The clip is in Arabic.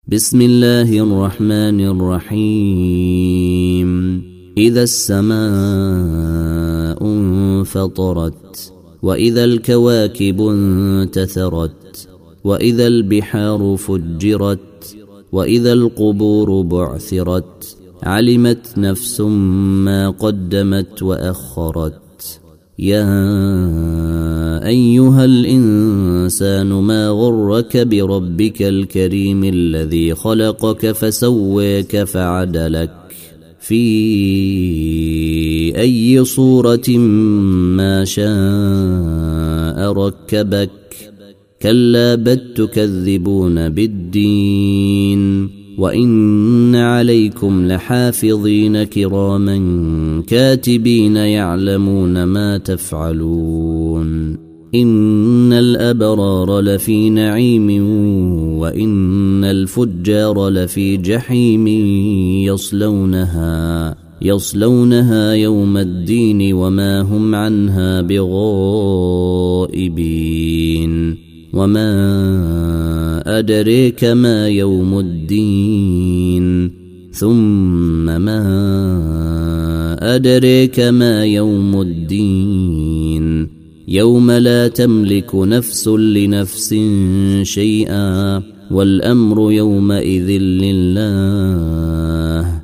بسم الله الرحمن الرحيم. إذا السماء انفطرت وإذا الكواكب انتثرت وإذا البحار فجرت وإذا القبور بعثرت علمت نفس ما قدمت وأخرت. يا أيها الإنسان ما غرك بربك الكريم الذي خلقك فسويك فعدلك في أي صورة ما شاء ركبك. كلا بل تكذبون بالدين وإن عليكم لحافظين كراما كاتبين يعلمون ما تفعلون. إن الأبرار لفي نعيم وإن الفجار لفي جحيم يصلونها يوم الدين وما هم عنها بغائبين. وما أدريك ما يوم الدين ثم ما أدريك ما يوم الدين يوم لا تملك نفس لنفس شيئا والأمر يومئذ لله.